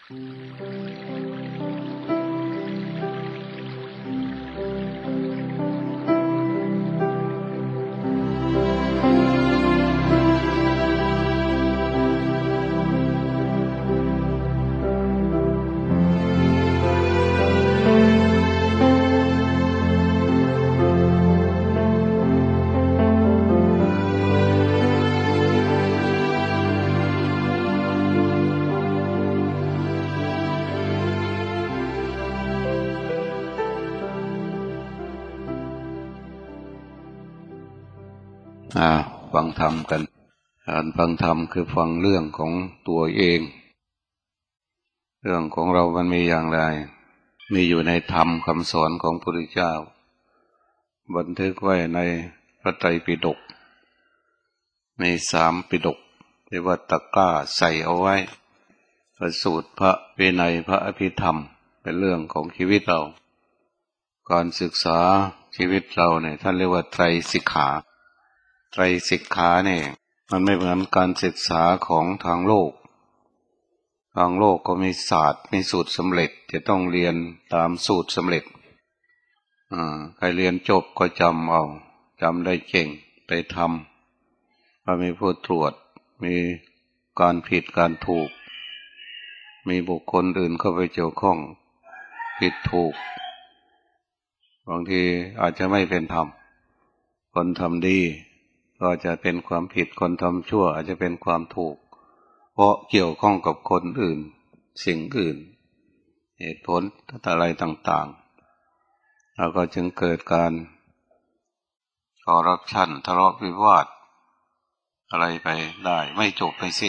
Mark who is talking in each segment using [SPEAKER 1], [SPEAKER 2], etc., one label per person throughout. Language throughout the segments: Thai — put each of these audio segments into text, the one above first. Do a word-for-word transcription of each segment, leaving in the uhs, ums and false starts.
[SPEAKER 1] อ่าฟังธรรมกันการฟังธรรมคือฟังเรื่องของตัวเองเรื่องของเรามันมีอย่างไรมีอยู่ในธรรมคำสอนของพระพุทธเจ้าบันทึกไว้ในพระไตรปิฎกมีสามปิฎกเรียกว่าตะกร้าใส่เอาไว้พระสูตรพระวินัยพระอภิธรรมเป็นเรื่องของชีวิตเราการศึกษาชีวิตเราเนี่ยท่านเรียกว่าไตรสิกขาไตรสิกขาเนี่ยมันไม่เหมือนการศึกษาของทางโลกทางโลกก็มีศาสตร์มีสูตรสำเร็จจะต้องเรียนตามสูตรสำเร็จอ่าใครเรียนจบก็จำเอาจำได้เก่งไปทำพอมีผู้ตรวจมีการผิดการถูกมีบุคคลอื่นเข้าไปเกี่ยวข้องผิดถูกบางทีอาจจะไม่เป็นธรรมคนทำดีก็จะเป็นความผิดคนทำชั่วอาจจะเป็นความถูกเพราะเกี่ยวข้องกับคนอื่นสิ่งอื่นเหตุผลอะไรต่างๆแล้วก็จึงเกิดการคอร์รัปชันทะเลาะวิวาทอะไรไปได้ไม่จบไม่สิ้น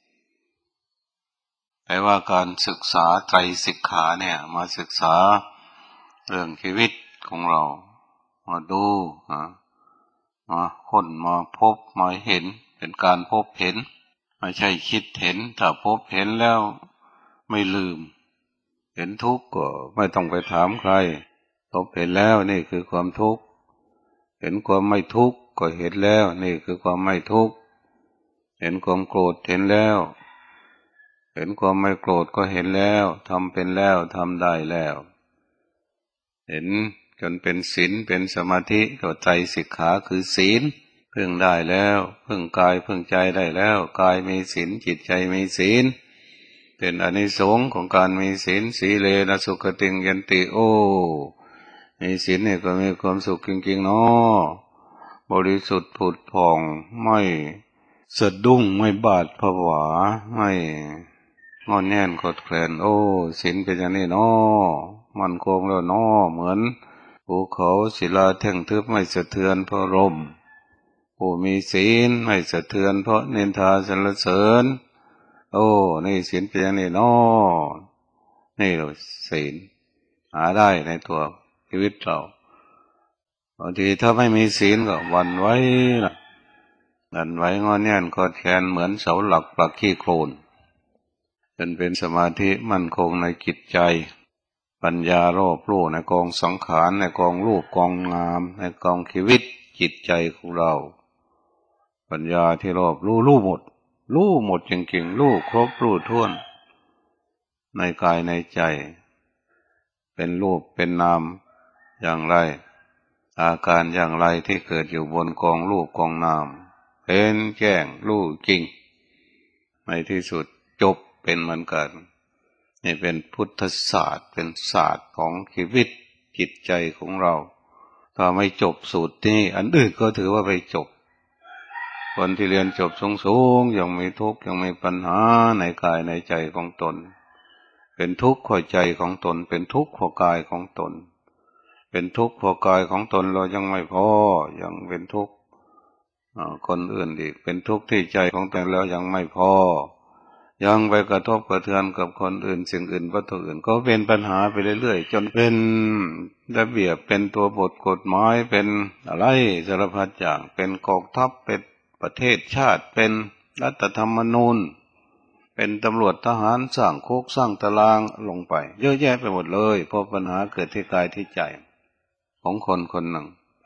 [SPEAKER 1] แต่ว่าการศึกษาไตรสิกขาเนี่ยมาศึกษาเรื่องชีวิตของเรามาดูมาค้นมาพบมาเห็นเป็นการพบเห็นไม่ใช่คิดเห็นถ้าพบเห็นแล้วไม่ลืมเห็นทุกข์ก็ไม่ต้องไปถามใครพบเห็นแล้วนี่คือความทุกข์เห็นความไม่ทุกข์ก็เห็นแล้วนี่คือความไม่ทุกข์เห็นความโกรธเห็นแล้วเห็นความไม่โกรธก็เห็นแล้วทำเป็นแล้วทำได้แล้วเห็นจนเป็นศีลเป็นสมาธิก็ไตรสิกขาคือศีลพึ่งได้แล้วพึ่งกายพึ่งใจได้แล้วกายมีศีลจิตใจมีศีลเป็นอานิสงส์ของการมีศีลสีเลนะสุขติงยันติโอมีศีลเนี่ยก็มีความสุขจริงๆเนาะบริสุทธิ์ผุดผ่องไม่สะดุ้งไม่บาดผวาไม่งอนแน่นกดแคลนโอ้ศีลเป็นอย่างนี้เนาะมันคงแล้วเนาะเหมือนภูเขาศิลาแท่งทึบไม่สะเทือนเพราะลมผู้มีศีลไม่สะเทือนเพราะนินทาสรรเสริญโอ้นี่ศีลเป็นอย่างนี้เนาะนี่เราศีลหาได้ในตัวชีวิตเราบางทีถ้าไม่มีศีลก็หวั่นไหวนะหวั่นไหวงอนแน่นกดแขนเหมือนเสาหลักปักขี้โคลนจนเป็นสมาธิมั่นคงในจิตใจปัญญารอบรู้ในกองสังขารในกองรูปกองนามในกองชีวิตจิตใจของเราปัญญาที่รอบรู้รู้หมดรู้หมดจริงๆรู้ครบรู้ถ้วนในกายในใจเป็นรูปเป็นนามอย่างไรอาการอย่างไรที่เกิดอยู่บนกองรูปกองนามเป็นแจ้งรู้จริงในที่สุดจบเป็นเหมือนกันนี่เป็นพุทธศาสตร์เป็นศาสตร์ของชีวิตจิตใจของเราถ้าไม่จบสูตรนี้อันอื่นก็ถือว่าไปจบคนที่เรียนจบสูงๆยังมีทุกข์ยังมีปัญหาในกายในใจของตนเป็นทุกข์เพราะใจของตนเป็นทุกข์เพราะกายของตนเป็นทุกข์เพราะกายของตนเรายังไม่พอยังเป็นทุกข์คนอื่นอีกเป็นทุกข์ที่ใจของตนแล้วยังไม่พอยังไปกระทบกระเทือนกับคนอื่นสิ่งอื่นวัตถุอื่นก็เป็นปัญหาไปเรื่อยๆจนเป็นระเบียบเป็นตัวบทกฎหมายเป็นอะไรสารพัดอย่างเป็นกองทัพเป็นประเทศชาติเป็นรัฐธรรมนูญเป็นตำรวจทหารสร้างคุกสร้างตารางลงไปเยอะแยะไปหมดเลยเพราะปัญหาเกิดที่กายที่ใจของคนคนหนึ่ง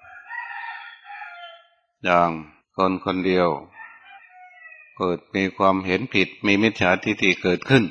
[SPEAKER 1] อย่างคนคนเดียวเกิดมีความเห็นผิดมีมิจฉาทิฏฐิเกิดขึ้น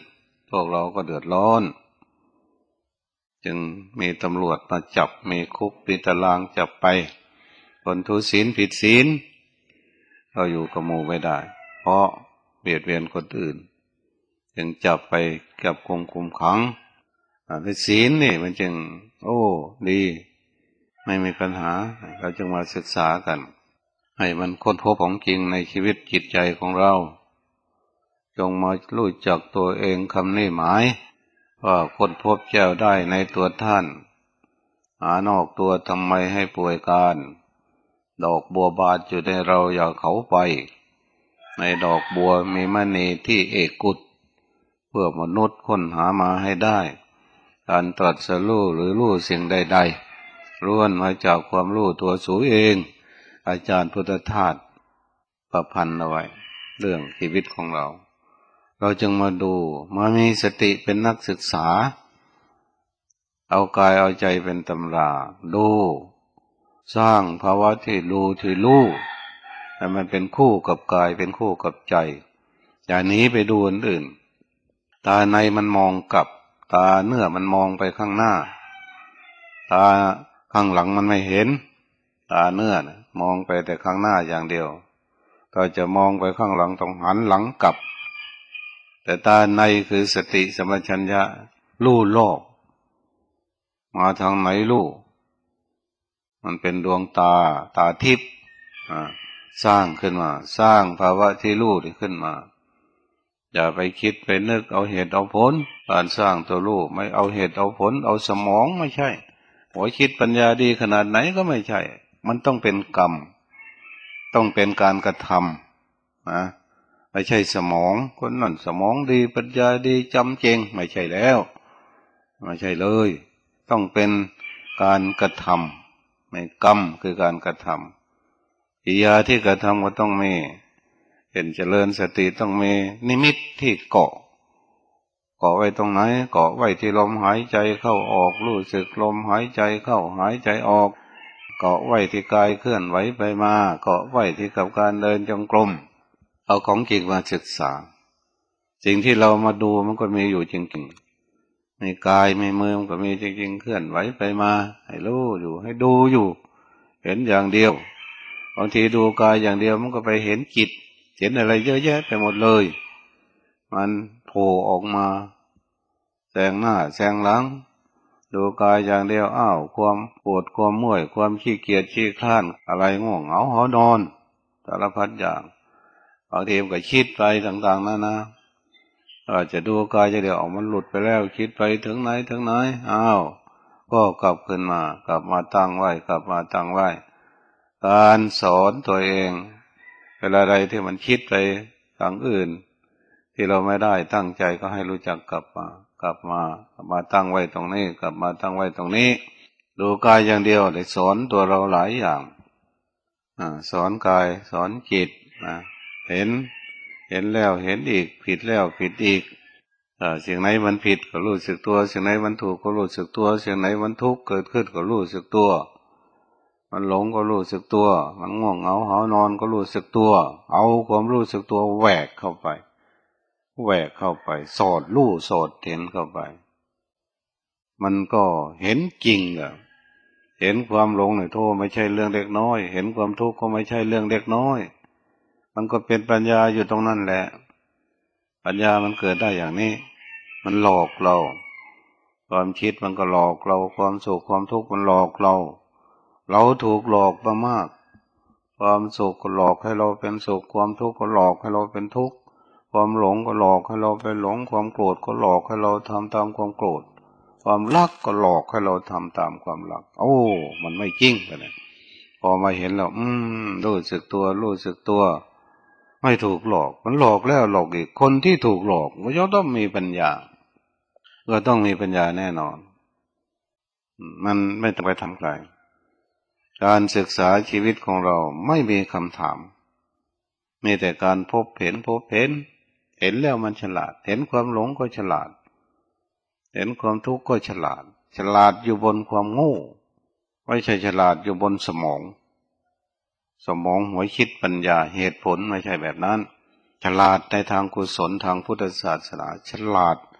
[SPEAKER 1] พวกเราก็เดือดร้อนจึงมีตำรวจมาจับมีคุกมีตารางจับไปคนทุศีลผิดศีลเราอยู่กับหมู่ไม่ได้เพราะเบียดเบียนคนอื่นจึงจับไปกับคุมคุมขังแต่ศีลนี่มันจึงโอ้ดีไม่มีปัญหาเราจึงมาศึกษากันให้มันค้นพบของจริงในชีวิตจิตใจของเราจงมารู้จักตัวเองคำนี้หมายว่าค้นพบแจ้วได้ในตัวท่านหานอกตัวทำไมให้ป่วยการดอกบัวบานอยู่ในเราอย่าเขาไปในดอกบัวมีมณีที่เอกกุฏเพื่อมนุษย์ค้นหามาให้ได้การตรัสรู้หรือรู้สิ่งใดๆล้วนมาจากความรู้ตัวสูเองอาจารย์พุทธทาสประพันธ์เอาไว้เรื่องชีวิตของเราเราจึงมาดูมามีสติเป็นนักศึกษาเอากายเอาใจเป็นตำราดูสร้างภาวะที่ดูที่รู้ให้มันเป็นคู่กับกายเป็นคู่กับใจอย่าหนีไปดูอันอื่นตาในมันมองกลับตาเนื้อมันมองไปข้างหน้าตาข้างหลังมันไม่เห็นตาเนื้อนะมองไปแต่ข้างหน้าอย่างเดียวก็จะมองไปข้างหลังต้องหันหลังกลับแต่ตาในคือสติสัมปชัญญะรู้โลกมาทางไหนรู้มันเป็นดวงตาตาทิพย์สร้างขึ้นมาสร้างภาวะที่รู้ขึ้นมาอย่าไปคิดไปนึกเอาเหตุเอาผลการสร้างตัวรู้ไม่เอาเหตุเอาผลเอาสมองไม่ใช่หัวคิดปัญญาดีขนาดไหนก็ไม่ใช่มันต้องเป็นกรรมต้องเป็นการกระทำนะไม่ใช่สมองคนนั่นสมองดีปัญญาดีจำเจงไม่ใช่แล้วไม่ใช่เลยต้องเป็นการกระทำไม่กรรมคือการกระทำกิริยาที่กระทำก็ต้องมีเห็นเจริญสติต้องมีนิมิตที่เกาะเกาะไว้ตรงไหนเกาะไว้ที่ลมหายใจเข้าออกรู้สึกลมหายใจเข้าหายใจออกเกาะไว้ที่กายเคลื่อนไหวไปมาเกาะไว้ที่กับการเดินจงกรมเอาของจริงมาศึกษาสิ่งที่เรามาดูมันก็มีอยู่จริงๆในกายในมือมันก็มีจริงๆเคลื่อนไหวไปมาให้รู้อยู่ให้ดูอยู่เห็นอย่างเดียวบางทีดูกายอย่างเดียวมันก็ไปเห็นจิตเห็นอะไรเยอะแยะไปหมดเลยมันโผล่ออกมาแสงหน้าแสงหลังดูกายอย่างเดียวอ้าวความปวดความเมื่อยความขี้เกียจขี้คลานอะไรง่วงเหงาหอนอนสารพัดอย่างบางทีมันก็คิดไปต่างๆนั่นนะอาจจะดูกายจะเดี๋ยวออกมันหลุดไปแล้วคิดไปถึงไหนถึงไหนอ้าวก็กลับขึ้นมากลับมาตั้งไว้กลับมาตั้งไว้การสอนตัวเองเวลาใดที่มันคิดไปทางอื่นที่เราไม่ได้ตั้งใจก็ให้รู้จักกลับมากลับมากลับมาตั้งไว้ตรงนี้กลับมาตั้งไว้ตรงนี้ดูกายอย่างเดียวได้สอนตัวเราหลายอย่างอ่าสอนกายสอนจิตนะเห็นเห็นแล้วเห็นอีกผิดแล้วผิดอีกอ่าสิ่งไหนมันผิดก็รู้สึกตัวสิ่งไหนมันถูกก็รู้สึกตัวสิ่งไหนมันทุกข์เกิดขึ้นก็รู้สึกตัวมันหลงก็รู้สึกตัวมันง่วงเหงาหานอนก็รู้สึกตัวเอาความรู้สึกตัวแหวกเข้าไปแหวกเข้าไปสอดรู้สอดเห็นเข้าไปมันก็เห็นจริงอะเห็นความหลงเนี่ยโทษไม่ใช่เรื่องเล็กน้อยเห็นความทุกข์ก็ไม่ใช่เรื่องเล็กน้อยมันก็เป็นปัญญาอยู่ตรงนั้นแหละปัญญามันเกิดได้อย่างนี้มันหลอกเราความคิดมันก็หลอกเราความสุขความทุกข์มันหลอกเราเราถูกหลอกมามากความสุขก็หลอกให้เราเป็นสุขความทุกข์ก็หลอกให้เราเป็นทุกข์ความหลงก็หลอกให้เราไปหลงความโกรธก็หลอกให้เราทำตามความโกรธความรักก็หลอกให้เราทำตามความรักโอ้มันไม่จริงกันนะพอมาเห็นแล้วอืมรู้สึกตัวรู้สึกตัวไม่ถูกหลอกมันหลอกแล้วหลอกอีกคนที่ถูกหลอกมันย่อมต้องมีปัญญาก็ต้องมีปัญญาแน่นอนมันไม่ต้องไปทำใครการศึกษาชีวิตของเราไม่มีคำถามมีแต่การพบเห็นพบเห็นเห็นแล้วมันฉลาดเห็นความหลงก็ฉลาดเห็นความทุกข์ก็ฉลาดฉลาดอยู่บนความโง่ไม่ใช่ฉลาดอยู่บนสมองสมองหัวคิดปัญญาเหตุผลไม่ใช่แบบนั้นฉลาดในทางกุศลทางพุทธศาสนาฉลาด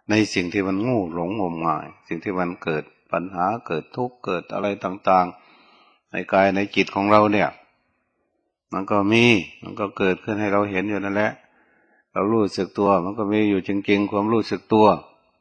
[SPEAKER 1] ในสิ่งที่มันงูหลงงมงายสิ่งที่มันเกิดปัญหาเกิดทุกข์เกิดอะไรต่างๆในกายในจิตของเราเนี่ยมันก็มีมันก็เกิดขึ้นให้เราเห็นอยู่นั่นแหละเรารู้สึกตัวมันก็มีอยู่จริงๆความรู้สึกตัว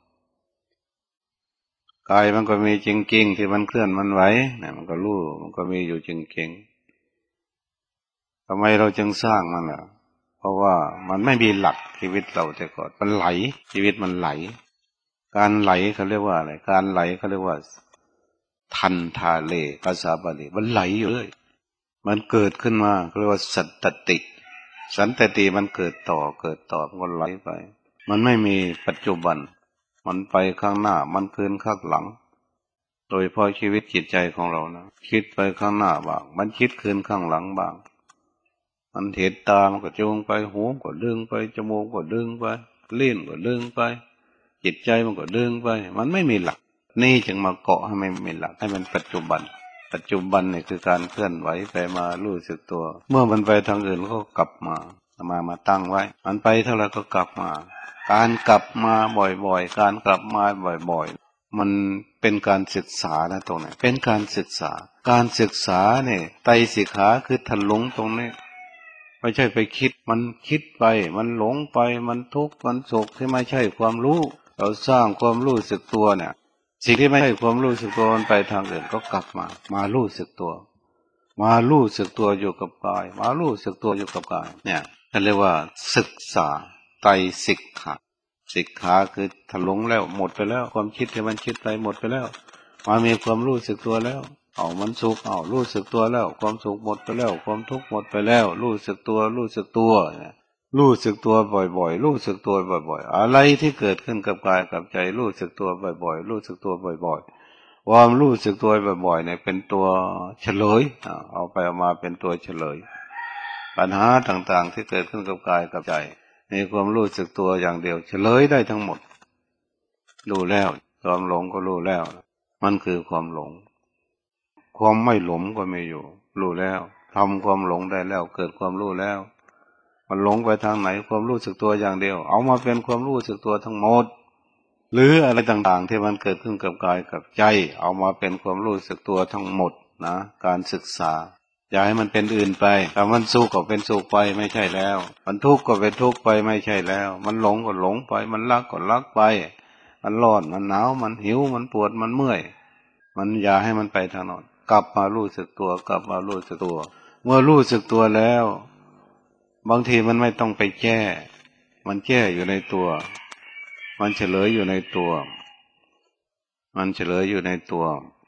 [SPEAKER 1] กายมันก็มีจริงๆที่มันเคลื่อนมันไหวเนี่ยมันก็รู้มันก็มีอยู่จริงๆทำไมเราจึงสร้างมันล่ะเพราะว่ามันไม่มีหลักชีวิตเราแต่ก่อนมันไหลชีวิตมันไหลการไหลเขาเรียกว่าอะไรการไหลเขาเรียกว่าทันทาเลภาษาบาลีมันไหลอยู่เลยมันเกิดขึ้นมาเรียกว่าสัตติสันตติมันเกิดต่อเกิดต่อมันก็ไหลไปมันไม่มีปัจจุบันมันไปข้างหน้ามันคืนข้างหลังโดยเพราะชีวิตจิตใจของเรานะคิดไปข้างหน้าบ้างมันคิดคืนข้างหลังบ้างมันเห็นตามันก็จูงไปหูก็ดึงไปจมูกก็ดึงไปลิ้นก็ดึงไปจิตใจมันก็ดึงไปมันไม่มีหลักนี่จึงมาเกาะให้มันมีหลักให้มันปัจจุบันปัจจุบันนี่คือการเคลื่อนไหวไปมารู้สึกตัวเมื่อมันไปทางอื่นก็กลับมามามาตั้งไว้มันไปเท่าไรก็กลับมาการกลับมาบ่อยๆการกลับมาบ่อยๆมันเป็นการศึกษานะตรงนี้เป็นการศึกษาการศึกษาเนี่ยไตรสิกขาคือทะลุงตรงนี้ไม่ใช่ไปคิดมันคิดไปมันหลงไปมันทุกข์มันโศกที่ไม่ใช่ความรู้เราสร้างความรู้สึกตัวเนี่ยสิ่งที่ไม่ใช่ความรู้สึกตัวมันไปทางอื่นก็กลับมามารู้สึกตัวมารู้สึกตัวอยู่กับกายมารู้สึกตัวอยู่กับกายเนี่ยเขาเรียกว่าศึกษาไตรสิกขาสิกขาคือถลุงแล้วหมดไปแล้วความคิดที่มันคิดไปหมดไปแล้วมามีความรู้สึกตัวแล้วเอามันสุขเอารู้สึกตัวแล้วความสุขหมดไปแล้วความทุกข์หมดไปแล้วรู้สึกตัวรู้สึกตัวรู้สึกตัวบ่อยๆรู้สึกตัวบ่อยๆอะไรที่เกิดขึ้นกับกายกับใจรู้สึกตัวบ่อยๆรู้สึกตัวบ่อยๆความรู้สึกตัวบ่อยๆเนี่ยเป็นตัวเฉลยเอาไปเอามาเป็นตัวเฉลยปัญหาต่างๆที่เกิดขึ้นกับกายกับใจในความรู้สึกตัวอย่างเดียวเฉลยได้ทั้งหมดรู้แล้วความหลงก็รู้แล้วมันคือความหลงความไม่หลงก็ไม่อยู่รู้แล้วทำความหลงได้แล้วเกิดความรู้แล้วมันหลงไปทางไหนความรู้สึกตัวอย่างเดียวเอามาเป็นความรู้สึกตัวทั้งหมดหรืออะไรต่างๆที่มันเกิดขึ้นกับกายกับใจเอามาเป็นความรู้สึกตัวทั้งหมดนะการศึกษาอย่าให้มันเป็นอื่นไปถ้ามันสุขก็เป็นสุขไปไม่ใช่แล้วมันทุกข์ก็เป็นทุกข์ไปไม่ใช่แล้วมันหลงก็หลงไปมันรักก็รักไปมันร้อนมันหนาวมันหิวมันปวดมันเมื่อยมันอย่าให้มันไปทางโน้นกลับมารู้สึกตัวกลับมารู้สึกตัวเมื่อรู้สึกตัวแล้วบางทีมันไม่ต้องไปแก้มันแก้อยู่ในตัวมันเฉลยอยู่ในตัวมันเฉลยอยู่ในตัว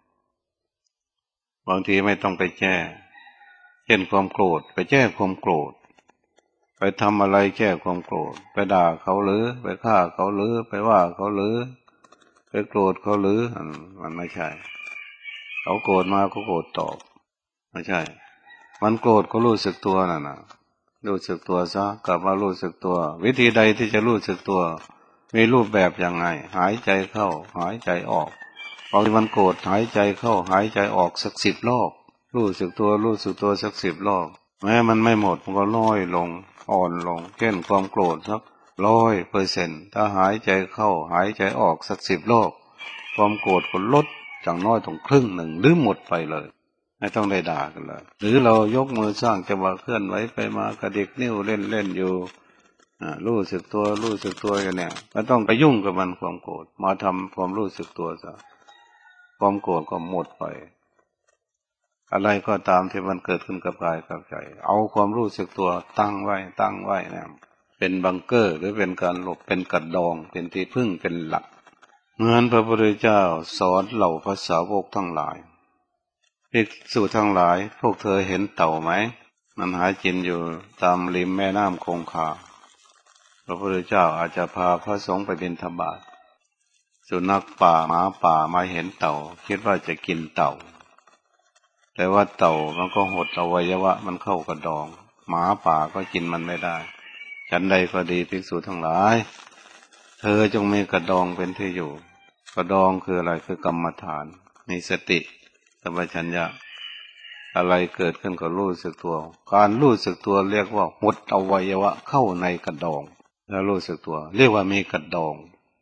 [SPEAKER 1] บางทีไม่ต้องไปแก้เช่นความโกรธไปแก้ความโกรธไปทำอะไรแก้ความโกรธไปด่าเขาหรือไปฆ่าเขาหรือไปว่าเขาหรือไปโกรธเขาหรือมันไม่ใช่เขาโกรธมาก็โกรธตอบไม่ใช่มันโกรธก็รู้สึกตัวน่ะนะรู้สึกตัวซะกลับมารู้สึกตัววิธีใดที่จะรู้สึกตัวมีรูปแบบยังไงหายใจเข้าหายใจออกพอมันโกรธหายใจเข้าหายใจออกสักสิบรอบรู้สึกตัวรู้สึกตัวสักสิบรอบแม้มันไม่หมดมันก็น้อยลงอ่อนลงเช่นความโกรธสักร้อยเปอร์เซ็นต์ถ้าหายใจเข้าหายใจออกสักสิบรอบความโกรธก็ลดจากน้อยถึงครึ่งหนึ่งหรือหมดไปเลยไม่ต้องได้ด่ากันเลยหรือเรายกมือสร้างจังหวะเคลื่อนไหวไปมากระดิกนิ้วเล่นเล่นอยู่รู้สึกตัวรู้สึกตัวกันเนี่ยไม่ต้องไปยุ่งกับมันความโกรธมาทำความรู้สึกตัวซะความโกรธก็หมดไปอะไรก็ตามที่มันเกิดขึ้นกับกายกับใจเอาความรู้สึกตัวตั้งไว้ตั้งไว้เนี่ยเป็นบังเกอร์หรือเป็นการหลบเป็นกระดองเป็นที่พึ่งเป็นหลักเหมือนพระพุทธเจ้าสอนเหล่าภาษาวกทั้งหลายภิกษุทั้งหลายพวกเธอเห็นเต่าไหมมันหากินอยู่ตามริมแม่น้ำคงคาพระพุทธเจ้าอาจจะพาพระสงฆ์ไปบิณฑบาตสุนัขป่าหมาป่ามาเห็นเต่าคิดว่าจะกินเต่าแต่ว่าเต่ามันก็หดอวัยวะมันเข้ากระดองหมาป่าก็กินมันไม่ได้ฉันใดก็ดีภิกษุทั้งหลายเธอจงมีกระดองเป็นที่อยู่กระดองคืออะไรคือกรรมฐานมีสติสัมปชัญญะอะไรเกิดขึ้นก็รู้สึกตัวการรู้สึกตัวเรียกว่าหดอวัยวะเข้าในกระดองแล้วรู้สึกตัวเรียกว่ามีกระดอง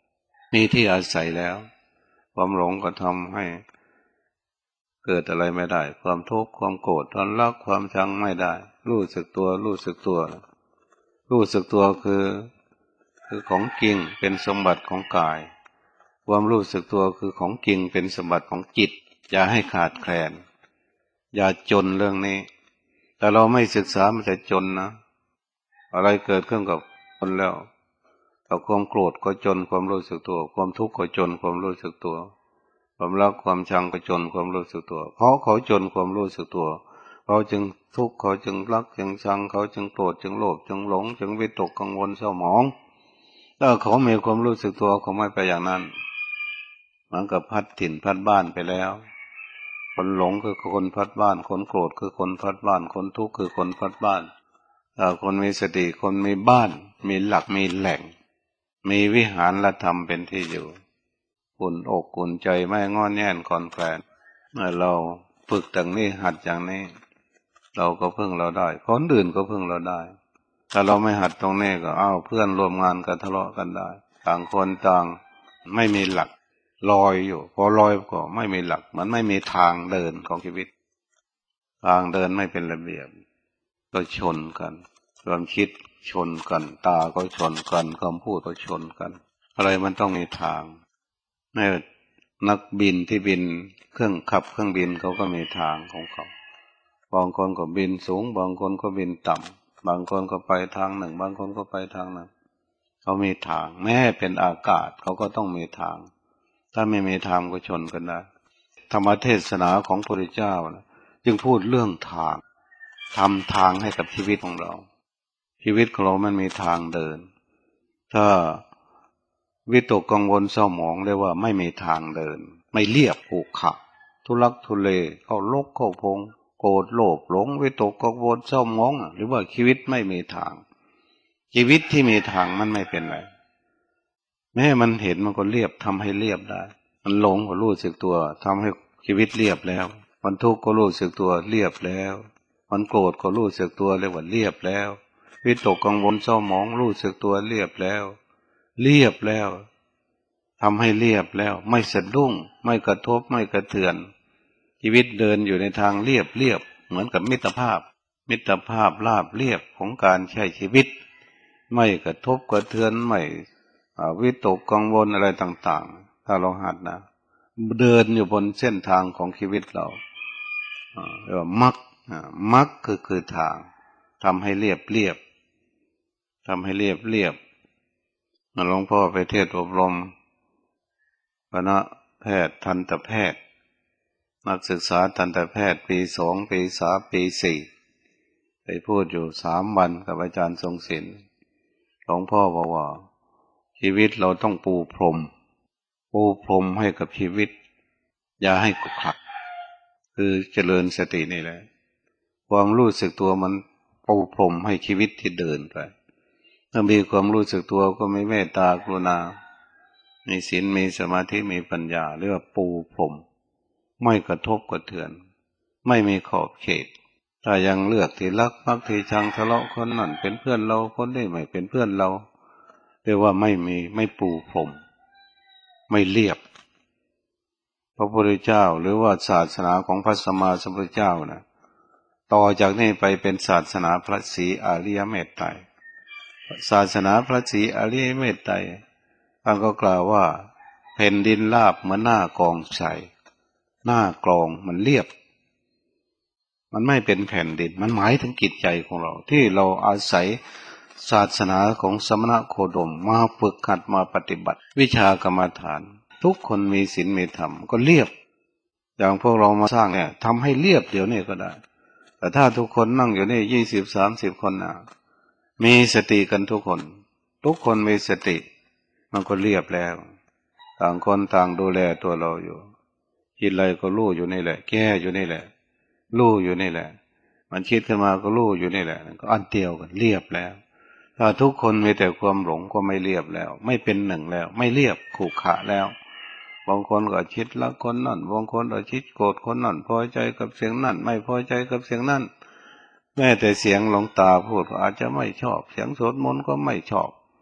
[SPEAKER 1] มีที่อาศัยแล้วความหลงก็ทำให้เกิดอะไรไม่ได้ความทุกข์ความโกรธความรักความชังไม่ได้รู้สึกตัวรู้สึกตัวรู้สึกตัวคือคือของจริงเป็นสมบัติของกายความรู้สึกตัวคือของจริงเป็นสมบัติของจิตอย่าให้ขาดแคลนอย่าจนเรื่องนี้แต่เราไม่ศึกษามันจะจนนะอะไรเกิดขึ้นกับคนแล้วถ้าความโกรธก็จนความรู้สึกตัวความทุกข์ก็จนความรู้สึกตัวความรักความชังก็จนความรู้สึกตัวเพราะเขาจนความรู้สึกตัวเขาจึงทุกข์เขาจึงรักจึงชังเขาจึงโกรธจึงโลภจึงหลงจึงวิตกกังวลเศร้าหมองถ้าเขามีความรู้สึกตัวเขาไม่ไปอย่างนั้นเหมือนกับพัดถิ่นพัดบ้านไปแล้วคนหลงคือคนพัดบ้านคนโกรธคือคนพัดบ้านคนทุกข์คือคนพัดบ้านถ้าคนมีสติคนมีบ้านมีหลักมีแหล่งมีวิหารธรรมเป็นที่อยู่อุ่นอกอุ่นใจไม่งอนแง่นคลอนแคลนเมื่อเราฝึกอย่างนี้หัดอย่างนี้เราก็พึ่งเราได้คนอื่นก็พึ่งเราได้ถ้าเราไม่หัดตรงนี้ก็เอ้าเพื่อนร่วมงานกันทะเลาะกันได้ต่างคนต่างไม่มีหลักลอยอยู่พอลอยก็ไม่มีหลักมันไม่มีทางเดินของชีวิตทางเดินไม่เป็นระเบียบก็ชนกันความคิดชนกันตาก็ชนกันคำพูดก็ชนกันอะไรมันต้องมีทางแม้นักบินที่บินเครื่องขับเครื่องบินเขาก็มีทางของเขาบางคนก็บินสูงบางคนก็บินต่ำบางคนก็ไปทางหนึ่งบางคนก็ไปทางหนึ่งเขามีทางแม้เป็นอากาศเขาก็ต้องมีทางถ้าไม่มีทางก็ชนกันนะธรรมเทศนาของพระพุทธเจ้านะจึงพูดเรื่องทางทำทางให้กับชีวิตของเราชีวิตของเรามันมีทางเดินถ้าวิตกกังวลเศร้าหมองเรียกว่าไม่มีทางเดินไม่เรียบขรุขระทุลักทุเลเข้าลกเข้าพงโกรธโลภหลงวิตกกังวลเศร้าหมองหรือว่าชีวิตไม่มีทางชีวิตที่มีทางมันไม่เป็นไรแม้มันเห็นมันก็เรียบทำให้เรียบได้มันหลงก็รู้สึกตัวทำให้ชีวิตเรียบแล้วมันทุกข์ก็รู้สึกตัวเรียบแล้วมันโกรธก็รู้สึกตัวเรียกว่าเรียบแล้ววิตกกังวลเศร้าหมองรู้สึกตัวเรียบแล้วเรียบแล้วทำให้เรียบแล้วไม่สะดุ้งไม่กระทบไม่กระเทือนชีวิตเดินอยู่ในทางเรียบเรียบเหมือนกับมิตรภาพมิตรภาพราบเรียบของการใช้ชีวิตไม่กระทบกระเทือนไม่วิตกกังวลอะไรต่างๆถ้าเราหัดนะเดินอยู่บนเส้นทางของชีวิตเราเรียกว่ามรรคมรรคคือคือทางทำให้เรียบเรียบทำให้เรียบเรียบหลวงพ่อไปเทศน์อบรมคณะแพทย์ทันตแพทย์นักศึกษาทันตแพทย์ปีสองปีสามปีสี่ไปพูดอยู่สามวันกับอาจารย์ทรงศิลป์หลวงพ่อบอกว่าชีวิตเราต้องปูพรมปูพรมให้กับชีวิตอย่าให้ขรุขระคือเจริญสตินี่แหละความรู้สึกตัวมันปูพรมให้ชีวิตที่เดินไปถ้ามีความรู้สึกตัวก็มีเมตตากรุณามีศีลมีสมาธิมีปัญญาเรียกว่าปูพรมไม่กระทบกระเทือนไม่มีขอบเขตถ้ายังเลือกที่รักมักที่ชังทะเลาะคนนั่นเป็นเพื่อนเราคนนี้ไม่เป็นเพื่อนเราเรียกว่าไม่มีไม่ปูพรมไม่เรียบพระพุทธเจ้าหรือว่าศาสนาของพระสัมมาสัมพุทธเจ้านะต่อจากนี้ไปเป็นศาสนาพระศรีอริยเมตไตรศาสนาพระศรีอริยเมตไตรท่านก็กล่าวว่าแผ่นดินราบเหมือนหน้ากองทรายหน้ากลองมันเรียบมันไม่เป็นแผ่นดินมันหมายถึงจิตใจของเราที่เราอาศัยศาสนาของสมณโคดมมาฝึกหัดมาปฏิบัติวิชากรรมฐานทุกคนมีศีลมีธรรมก็เรียบอย่างพวกเรามาสร้างเนี่ยทำให้เรียบเดี๋ยวนี้ก็ได้แต่ถ้าทุกคนนั่งอยู่นี่ยี่สิบสามสิบคนนะมีสติกันทุกคนทุกคนมีสติมันก็เรียบแล้วต่างคนต่างดูแลตัวเราอยู่คิดอะไรก็รู้อยู่นี่แหละแก้อยู่นี่แหละรู้อยู่นี่แหละมันคิดขึ้นมาก็รู้อยู่นี่แหละก็อันเดียวกันเรียบแล้วถ้าทุกคนมีแต่ความหลงก็ไม่เรียบแล้วไม่เป็นหนึ่งแล้วไม่เรียบขรุขระแล้วบางคนก็คิดละคนนั่นบางคนก็คิดโกรธคนนั่นพอใจกับเสียงนั่นไม่พอใจกับเสียงนั่นแม้แต่เสียงหลวงตาพูดก็อาจจะไม่ชอบเสียงสวดมนต์ก็ไม่ชอบ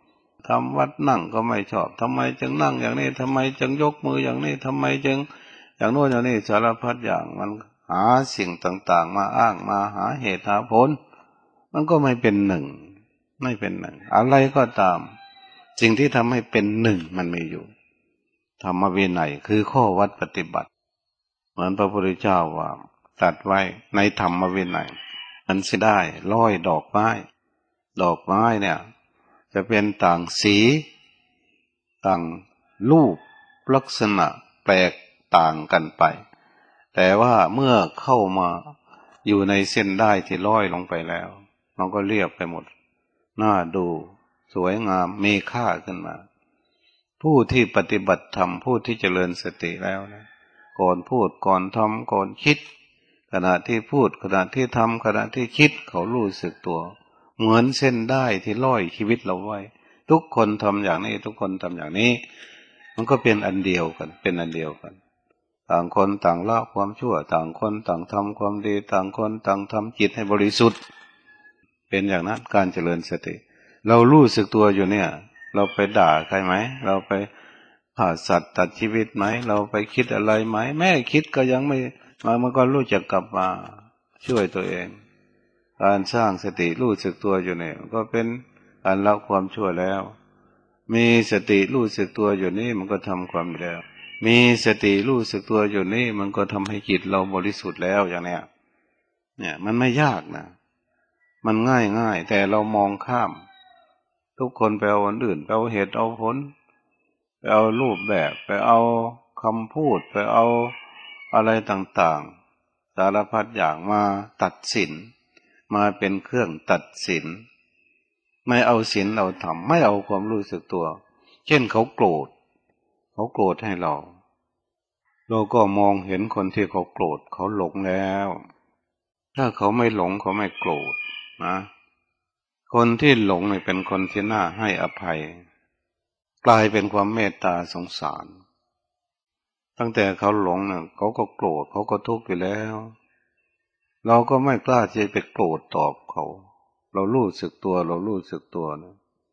[SPEAKER 1] ทำวัดนั่งก็ไม่ชอบทำไมจึงนั่งอย่างนี้ทำไมจึงยกมืออย่างนี้ทำไมจึงอย่างโน้นอย่างนี้สารพัดอย่างมันหาสิ่งต่างๆมาอ้างมาหาเหตุหาผลมันก็ไม่เป็นหนึ่งไม่เป็นหนึ่งอะไรก็ตามสิ่งที่ทำให้เป็นหนึ่งมันมีอยู่ธรรมวินัยคือข้อวัดปฏิบัติเหมือนพระพุทธเจ้าว่าตรัสไว้ในธรรมวินัยมันสิได้ร้อยดอกไม้ดอกไม้เนี่ยจะเป็นต่างสีต่างรูปลักษณะแปลกต่างกันไปแต่ว่าเมื่อเข้ามาอยู่ในเส้นได้ที่ร้อยลงไปแล้วมันก็เรียบไปหมดน่าดูสวยงามมีค่าขึ้นมาผู้ที่ปฏิบัติธรรมผู้ที่เจริญสติแล้วนะก่อนพูดก่อนทำก่อนคิดขณะที่พูดขณะที่ทำขณะที่คิดเขารู้สึกตัวเหมือนเส้นได้ที่ร้อยชีวิตเราไว้ทุกคนทำอย่างนี้ทุกคนทำอย่างนี้มันก็เป็นอันเดียวกันเป็นอันเดียวกันต่างคนต่างละความชั่วต่างคนต่างทำความดีต่างคนต่างทำจิตให้บริสุทธิ์เป็นอย่างนั้นการเจริญสติเรารู้สึกตัวอยู่เนี่ยเราไปด่าใครไหมเราไปฆ่าสัตว์ตัดชีวิตไหมเราไปคิดอะไรไหมแม้คิดก็ยังไม่มามันก็รู้จักกลับมาช่วยตัวเองการสร้างสติรู้สึกตัวอยู่เนี่ยก็เป็นการละความชั่วแล้วมีสติรู้สึกตัวอยู่นี่มันก็ทำความดีแล้วมีสติรู้สึกตัวอยู่นี่มันก็ทำให้จิตเราบริสุทธิ์แล้วอย่างเนี้ยเนี่ยมันไม่ยากนะมันง่ายง่ายแต่เรามองข้ามทุกคนไปเอาอันอื่นไปเอาเหตุเอาผลไปเอารูปแบบไปเอาคำพูดไปเอาอะไรต่างๆสารพัดอย่างมาตัดสินมาเป็นเครื่องตัดสินไม่เอาศีลเราทำไม่เอาความรู้สึกตัวเช่นเขาโกรธเขาโกรธให้เราเราก็มองเห็นคนที่เขาโกรธเขาหลงแล้วถ้าเขาไม่หลงเขาไม่โกรธนะคนที่หลงเนี่ยเป็นคนที่น่าให้อภัยกลายเป็นความเมตตาสงสารตั้งแต่เขาหลงเนี่ยเขาก็โกรธเขาก็ทุกข์อยู่แล้วเราก็ไม่กล้าจะไปโกรธตอบเขาเรารู้สึกตัวเรารู้สึกตัวนะ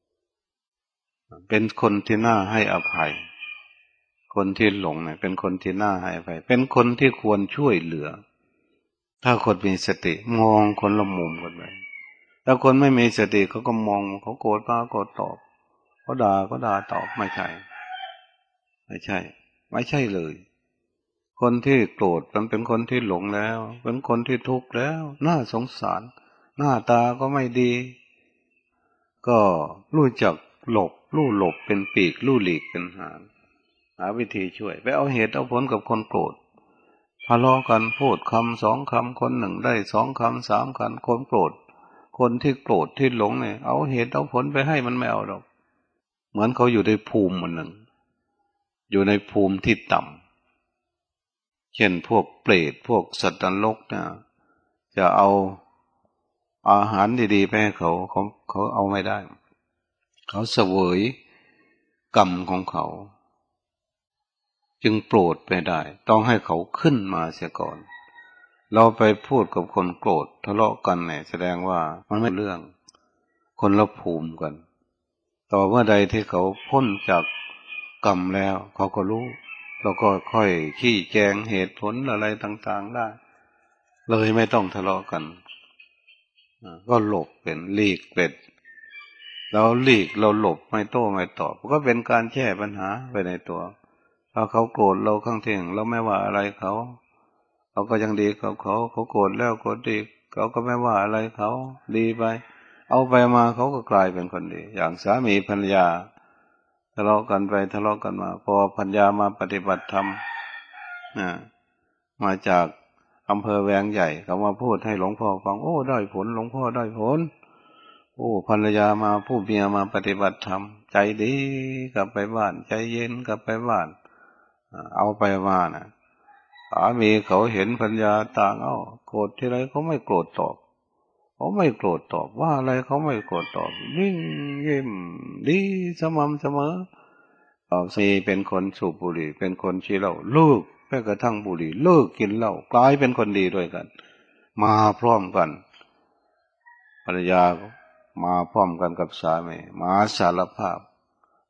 [SPEAKER 1] เป็นคนที่น่าให้อภัยคนที่หลงเนี่ยเป็นคนที่น่าให้อภัยเป็นคนที่ควรช่วยเหลือถ้าคนมีสติมองคนละมุมกันไปถ้าคนไม่มีสติเขาก็มองเขาโกรธมาโกรธตอบเขาด่าก็ด่าตอบไม่ใช่ไม่ใช่ไม่ใช่เลยคนที่โกรธมันเป็นคนที่หลงแล้วเป็นคนที่ทุกข์แล้วน่าสงสารหน้าตาก็ไม่ดีก็รู้จักหลบรู้หลบเป็นปีกรู้หลีกเป็นหางหาวิธีช่วยไปเอาเหตุเอาผลกับคนโกรธทะเลาะกันพูดคำสองคำคนหนึ่งได้สองคำสามคำคนโกรธคนที่โกรธที่หลงเนี่ยเอาเหตุเอาผลไปให้มันไม่เอาหรอกเหมือนเขาอยู่ในภูมิมันหนึ่งอยู่ในภูมิที่ต่ำเช่นพวกเปรตพวกสัตว์นรกเนี่ยจะเอาอาหารดีๆไปให้เขาเขาเขาเอาไม่ได้เขาเสวยกรรมของเขาจึงโปรดไม่ได้ต้องให้เขาขึ้นมาเสียก่อนเราไปพูดกับคนโกรธทะเลาะกันเนี่ยแสดงว่ามันไม่เรื่องคนละภูมิกันต่อเมื่อใดที่เขาพ้นจากกรรมแล้วเขาก็รู้เราก็ค่อยขี้แจงเหตุผลอะไรต่างๆได้เลยไม่ต้องทะเลาะกันก็หลบเป็นหลีกเป็นเราหลีกเราหลบไม่โต้ไม่ตอบก็เป็นการแก้ปัญหาไปในตัวถ้าเขาโกรธเราข้างเที่ยงเราไม่ว่าอะไรเขาเขาก็ยังดีกับเขาเขาโกรธแล้วโกรธดีเขาก็ไม่ว่าอะไรเขาดีไปเอาไปมาเขาก็กลายเป็นคนดีอย่างสามีภรรยาทะเลาะกันไปทะเลาะกันมาพอภรรยามาปฏิบัติธรรมนะมาจากอำเภอแวงใหญ่เขามาพูดให้หลวงพ่อฟังโอ้ได้ผลหลวงพ่อได้ผลโอ้ภรรยามาผู้เมียมาปฏิบัติธรรมใจดีกลับไปบ้านใจเย็นกลับไปบ้านเอาไปมานะสามีเขาเห็นภรรยาต่างเอ้าโกรธทีไรเขาไม่โกรธตอบเขาไม่โกรธตอบว่าอะไรเขาไม่โกรธตอบนิ่งยิ้มดีสม่ำเสมอสามีเป็นคนสูบบุหรี่เป็นคนชี้เหล้าเลิกแม้กระทั่งบุหรี่เลิกกินเหล้ากลายเป็นคนดีด้วยกันมาพร้อมกันภรรยามาพร้อมกันกับสามีมาสารภาพ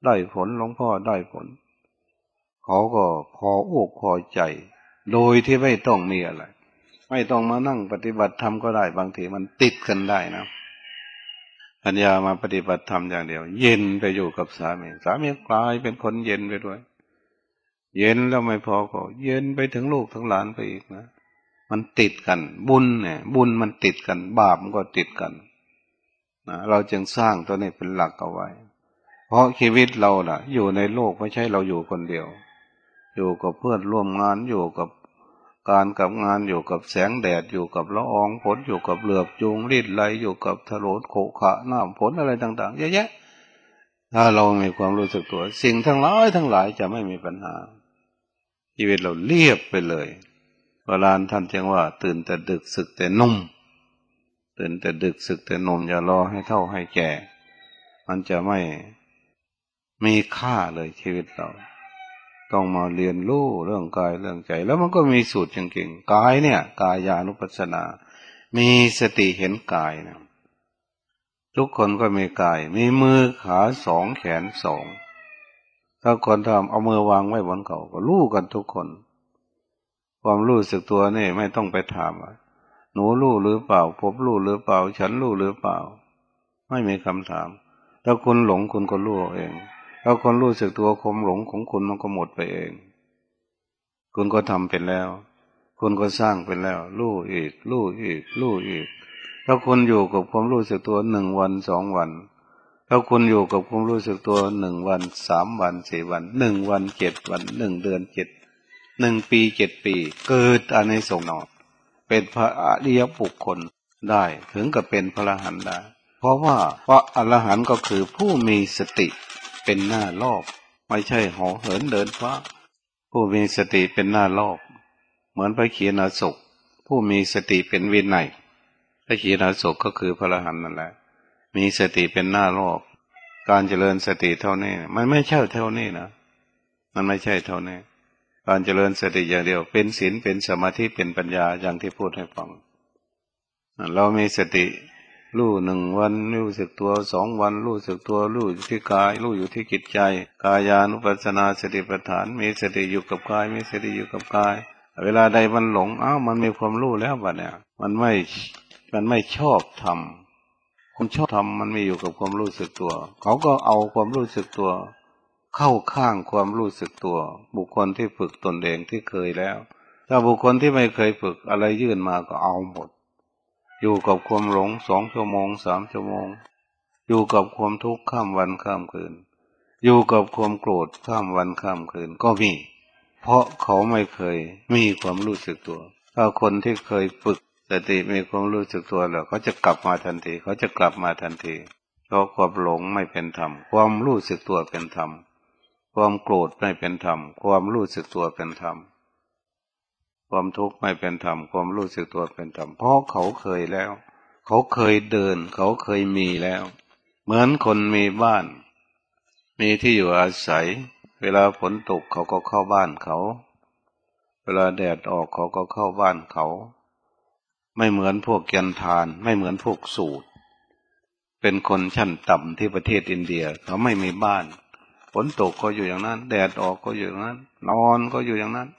[SPEAKER 1] ได้ผลหลวงพ่อได้ผลเขาก็พออกพอใจโดยที่ไม่ต้องมีอะไรไม่ต้องมานั่งปฏิบัติธรรมก็ได้บางทีมันติดกันได้นะปัญญามาปฏิบัติธรรมอย่างเดียวเย็นไปอยู่กับสามีสามีกลายเป็นคนเย็นไปด้วยเย็นแล้วไม่พอก็เย็นไปถึงลูกทั้งหลานไปอีกนะมันติดกันบุญเนี่ยบุญมันติดกันบาปมันก็ติดกันนะเราจึงสร้างตัวนี้เป็นหลักเอาไว้เพราะชีวิตเราล่ะอยู่ในโลกไม่ใช่เราอยู่คนเดียวอยู่กับเพื่อนร่วมงานอยู่กับการกับงานอยู่กับแสงแดดอยู่กับละอองฝนอยู่กับเหลือบยุงรีดไหลอยู่กับถนนโขกขะน้ำฝนอะไรต่างๆเยอะแยะถ้าเรามีความรู้สึกตัวสิ่งทั้งหลายทั้งหลายจะไม่มีปัญหาชีวิตเราเรียบไปเลยโบราณท่านจึงว่าตื่นแต่ดึกสึกแต่นุ่มตื่นแต่ดึกสึกแต่นุ่มอย่ารอให้เฒ่าให้แก่มันจะไม่มีค่าเลยชีวิตเราต้องมาเรียนรู้เรื่องกายเรื่องใจแล้วมันก็มีสูตรจริงๆกายเนี่ยกายานุปัสสนามีสติเห็นกายนะทุกคนก็มีกายมีมือขาสองแขนสองถ้าคนทำเอามือวางไว้บนเขาก็รู้กันทุกคนความรู้สึกตัวนี่ไม่ต้องไปถามว่าหนูรู้หรือเปล่าผมรู้หรือเปล่าฉันรู้หรือเปล่าไม่มีคำถามถ้าคุณหลงคุณก็รู้เองถ้าคนรู้สึกตัวความหลงของคุณมันก็หมดไปเองคุณก็ทำเป็นแล้วคุณก็สร้างเป็นแล้วรู้อีกรู้อีกรู้อีกถ้าคุณอยู่กับความรู้สึกตัวหนึ่งวันสองวันถ้าคุณอยู่กับความรู้สึกตัวหนึ่งวันสามวันสี่วันหนึ่งวันเจ็ดวันหนึ่งเดือนเจ็ดหนึ่งปีเจ็ดปีเกิดอานิสงส์เป็นพระอริยบุคคลได้ถึงกับเป็นพระอรหันต์ได้เพราะว่าพระอรหันต์ก็คือผู้มีสติเป็นหน้ารอบไม่ใช่เหาะเหินเดินฟ้าผู้มีสติเป็นหน้ารอบเหมือนพระขีณาสพผู้มีสติเป็นวินัยพระขีณาสพก็คือพระอรหันต์นั่นแหละมีสติเป็นหน้ารอบการเจริญสติเท่านี้มันไม่ใช่เท่านี้นะมันไม่ใช่เท่านี้การเจริญสติอย่างเดียวเป็นศีลเป็นสมาธิเป็นปัญญาอย่างที่พูดให้ฟังเรามีสติรู้หนึ่งวันรู้สึกตัวสองวันรู้สึกตัวรู้อยู่ที่กายรู้อยู่ที่จิตใจกายานุปัสสนาสติปัฏฐานมีสติอยู่กับกายมีสติอยู่กับกายเวลาใดมันหลงอ้าวมันมีความรู้แล้วบัดเนี่ยมันไม่มันไม่ชอบทำคนชอบทำมันไม่อยู่กับความรู้สึกตัวเขาก็เอาความรู้สึกตัวเข้าข้างความรู้สึกตัวบุคคลที่ฝึกตนเองที่เคยแล้วถ้าบุคคลที่ไม่เคยฝึกอะไรยื่นมาก็เอาหมดอยู่กับความหลงสองชั่วโมงสามชั่วโมงอยู่กับความทุกข์ข้ามวันข้ามคืนอยู่กับความโกรธข้ามวันข้ามคืนก็มีเพราะเขาไม่เคยมีความรู้สึกตัวถ้าคนที่เคยฝึกสติมีความรู้สึกตัวแล้วเขาจะกลับมาทันทีเขาจะกลับมาทันทีเพราะความหลงไม่เป็นธรรมความรู้สึกตัวเป็นธรรมความโกรธไม่เป็นธรรมความรู้สึกตัวเป็นธรรมความทุกข์ไม่เป็นธรรมความรู้สึกตัวเป็นธรรมเพราะเขาเคยแล้วเขาเคยเดินเขาเคยมีแล้วเหมือนคนมีบ้านมีที่อยู่อาศัยเวลาฝนตกเขาก็เข้าบ้านเขาเวลาแดดออกเขาก็เข้าบ้านเขาไม่เหมือนพวกแกนทานไม่เหมือนพวกสูตรเป็นคนชั้นต่ำที่ประเทศอินเดียเขาไม่มีบ้านฝนตกก็อยู่อย่างนั้นแดดออกก็อยู่อย่างนั้นนอนก็อยู่อย่างนั้น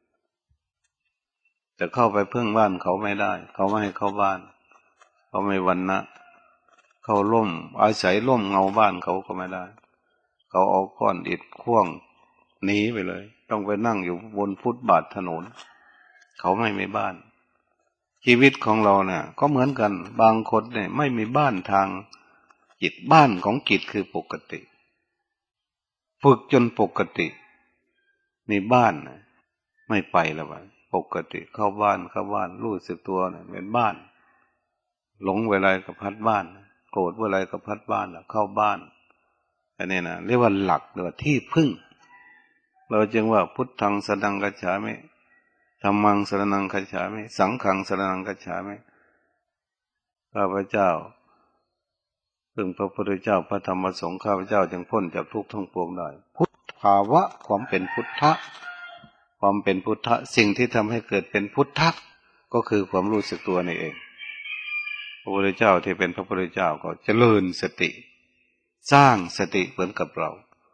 [SPEAKER 1] จะเข้าไปพึ่งบ้านเขาไม่ได้เขาไม่ให้เข้าบ้านเขาไม่วันนะเขาล่มอาศัยล่มเงาบ้านเขาก็ไม่ได้เขาเอาก้อนอิฐข่วงหนีไปเลยต้องไปนั่งอยู่บนฟุตบาทถนนเขาไม่มีบ้านชีวิตของเราเนี่ยก็เหมือนกันบางคนเนี่ยไม่มีบ้านทางจิตบ้านของจิตคือปกติฝึกจนปกติมีบ้านไม่ไปแล้ววะปกติเข้าบ้านเข้าบ้านรู้สึกตัวเนี่ยเป็นบ้านหลงเวลาก็พัดบ้านโกรธเวลาก็พัดบ้านเข้าบ้านอันนี้นะเรียกว่าหลักเรียกว่าที่พึ่งเราจึงว่าพุทธังสรณังคัจฉามิธัมมังสรณังคัจฉามิสังฆังสรณังคัจฉามิข้าพเจ้าพึ่งพระพุทธเจ้าพระธรรมพระสงฆ์ข้าพเจ้าจึงพ้นจากทุกข์ทั้งปวงได้พุทธภาวะความเป็นพุทธะความเป็นพุทธะสิ่งที่ทำให้เกิดเป็นพุทธะก็คือความรู้สึกตัวนี่เองพระพุทธเจ้าที่เป็นพระพุทธเจ้าก็เจริญสติสร้างสติเหมือนกับเรา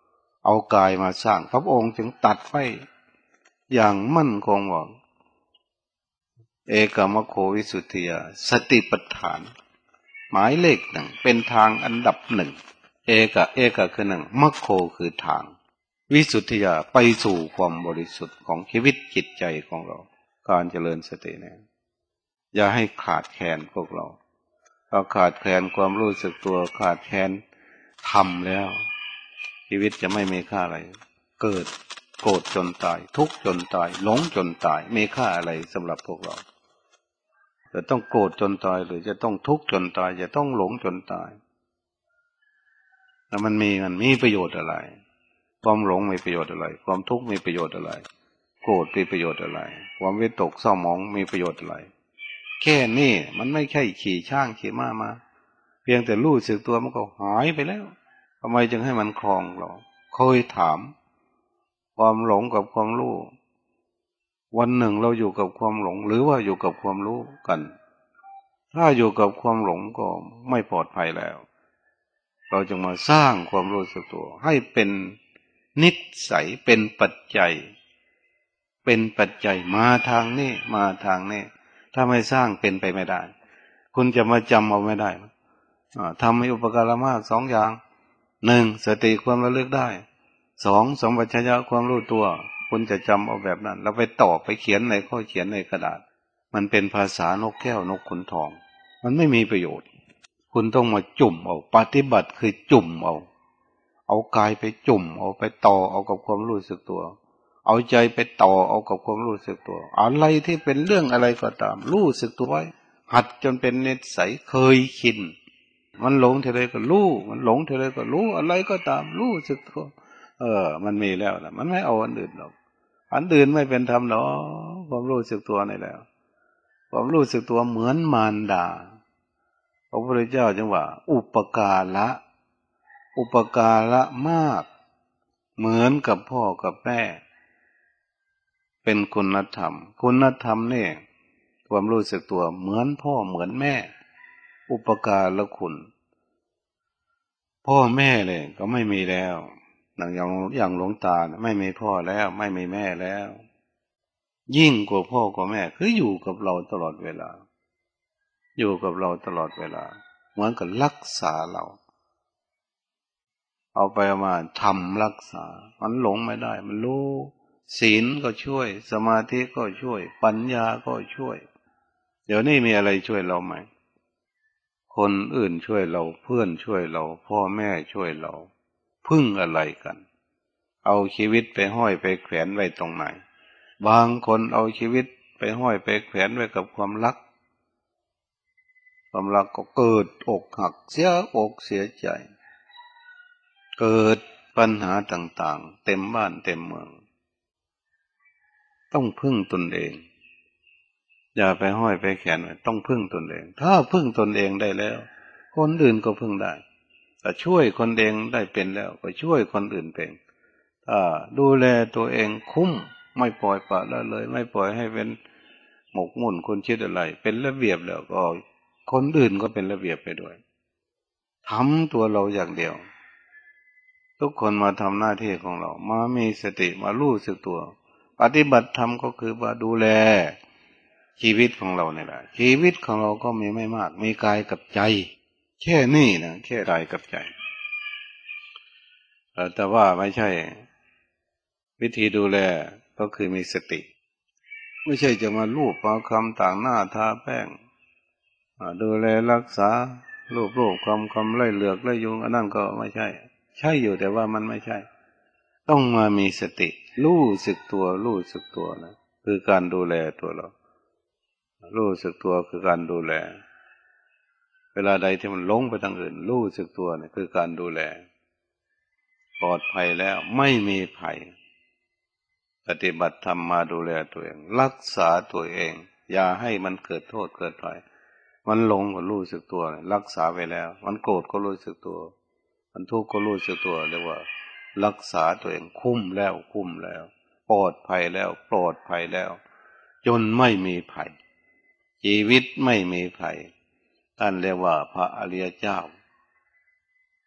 [SPEAKER 1] เอากายมาสร้างพระองค์จึงตัดไว้อย่างมั่นคงว่าเอกมโควิสุทธิยาสติปัฏฐานหมายเลขหนึ่งเป็นทางอันดับหนึ่งเอกะเอกะคือหนึ่งมัคโคคือทางวิสุทธิยาไปสู่ความบริสุทธิ์ของชีวิตจิตใจของเราการเจริญสติเนี่ยอย่าให้ขาดแคลนพวกเราเราขาดแคลนความรู้สึกตัวขาดแคลนธรรมแล้วชีวิตจะไม่มีค่าอะไรเกิดโกรธจนตายทุกข์จนตายหลงจนตายมีค่าอะไรสำหรับพวกเราจะต้องโกรธจนตายหรือจะต้องทุกข์จนตายจะต้องหลงจนตายแล้วมันมีมันมีประโยชน์อะไรความหลงมีประโยชน์อะไรความทุกข์มีประโยชน์อะไรโกรธมีประโยชน์อะไรความวิตกเศร้าหมองมีประโยชน์อะไรแค่นี้มันไม่ใช่ขี่ช้างขี่ม้ามาเพียงแต่รู้สึกตัวมันก็หายไปแล้วทำไมจึงให้มันครองเราเคยถามความหลงกับความรู้วันหนึ่งเราอยู่กับความหลงหรือว่าอยู่กับความรู้กันถ้าอยู่กับความหลงก็ไม่ปลอดภัยแล้วเราจึงมาสร้างความรู้สึกตัวให้เป็นนิสัยเป็นปัจจัยเป็นปัจจัยมาทางนี้มาทางนี้ถ้าไม่สร้างเป็นไปไม่ได้คุณจะมาจำเอาไม่ได้ทำให้อุปการะมากสองอย่างหนึ่งสติความระลึกได้สองสัมปชัญญะความรู้ตัวคุณจะจำเอาแบบนั้นแล้วไปต่อไปเขียนในข้อเขียนในกระดาษมันเป็นภาษานกแก้วนกขุนทองมันไม่มีประโยชน์คุณต้องมาจุ่มเอาปฏิบัติคือจุ่มเอาเอากายไปจุ่มเอาไปต่อเอากับความรู้สึกตัวเอาใจไปต่อเอากับความรู้สึกตัวอะไรที่เป็นเรื่องอะไรก็ตามรู้สึกตัวไว้หัดจนเป็นนิสัยเคยชินมันหลงเท่าไรก็รู้มันหลงเท่าไรก็รู้อะไรก็ตามรู้สึกตัวเออมันมีแล้วนะมันไม่เอาอันอื่นหรอกอันอื่นไม่เป็นธรรมหรอกความรู้สึกตัวนี่แล้วความรู้สึกตัวเหมือนมารดาพระพุทธเจ้าจึงว่าอุปการะอุปการะมากเหมือนกับพ่อกับแม่เป็นคุณธรรมคุณธรรมนี่ความรู้สึกตัวเหมือนพ่อเหมือนแม่อุปการะคุณพ่อแม่เลยก็ไม่มีแล้วอย่างอย่างหลวงตาไม่มีพ่อแล้วไม่มีแม่แล้วยิ่งกว่าพ่อกว่าแม่คืออยู่กับเราตลอดเวลาอยู่กับเราตลอดเวลาเหมือนกับรักษาเราเอาไปมาทำรักษามันหลงไม่ได้มันรู้ศีลก็ช่วยสมาธิก็ช่วยปัญญาก็ช่วยเดี๋ยวนี้มีอะไรช่วยเราไหมคนอื่นช่วยเราเพื่อนช่วยเราพ่อแม่ช่วยเราพึ่งอะไรกันเอาชีวิตไปห้อยไปแขวนไว้ตรงไหนบางคนเอาชีวิตไปห้อยไปแขวนไว้กับความรักความรักก็เกิดอกหักเสียอกเสียใจเกิดปัญหาต่างๆเต็มบ้านเต็มเมืองต้องพึ่งตนเองอย่าไปห้อยไปแขวนไว้ต้องพึ่งตนเองถ้าพึ่งตนเองได้แล้วคนอื่นก็พึ่งได้ถ้าช่วยคนเองได้เป็นแล้วก็ช่วยคนอื่นเป็นถ้าดูแลตัวเองคุ้มไม่ปล่อยปละละเลยไม่ปล่อยให้เป็นหมกมุ่นคนคิดอะไรเป็นระเบียบแล้วก็คนอื่นก็เป็นระเบียบไปด้วยทำตัวเราอย่างเดียวทุกคนมาทำหน้าที่ของเรามามีสติมารู้สึกตัวปฏิบัติธรรมก็คือว่าดูแลชีวิตของเราเนี่ยแหละชีวิตของเราก็มีไม่มากมีกายกับใจแค่นี้นะแค่กายกับใจแต่ว่าไม่ใช่วิธีดูแลก็คือมีสติไม่ใช่จะมาลูบเอาคำต่างหน้าทาแป้งดูแลรักษารูปรูปคำคำไล่เหลือกไล่ยุงอันนั้นก็ไม่ใช่ใช่อยู่แต่ว่ามันไม่ใช่ต้องมามีสติรู้สึกตัวรู้สึกตัวนะคือการดูแลตัวเรารู้สึกตัวคือการดูแลเวลาใดที่มันหลงไปทางอื่นรู้สึกตัวเนี่ยคือการดูแลปลอดภัยแล้วไม่มีภัยปฏิบัติธรรมมาดูแลตัวเองรักษาตัวเองอย่าให้มันเกิดโทษเกิดภัยมันหลงก็รู้สึกตัวรักษาไว้แล้วมันโกรธก็รู้สึกตัวมันทุกข์ก็รู้สึกตัวเรียกว่ารักษาตัวเองคุ้มแล้วคุ้มแล้วปลอดภัยแล้วปลอดภัยแล้วจนไม่มีภัยชีวิตไม่มีภัยท่านเรียกว่าพระอริยเจ้า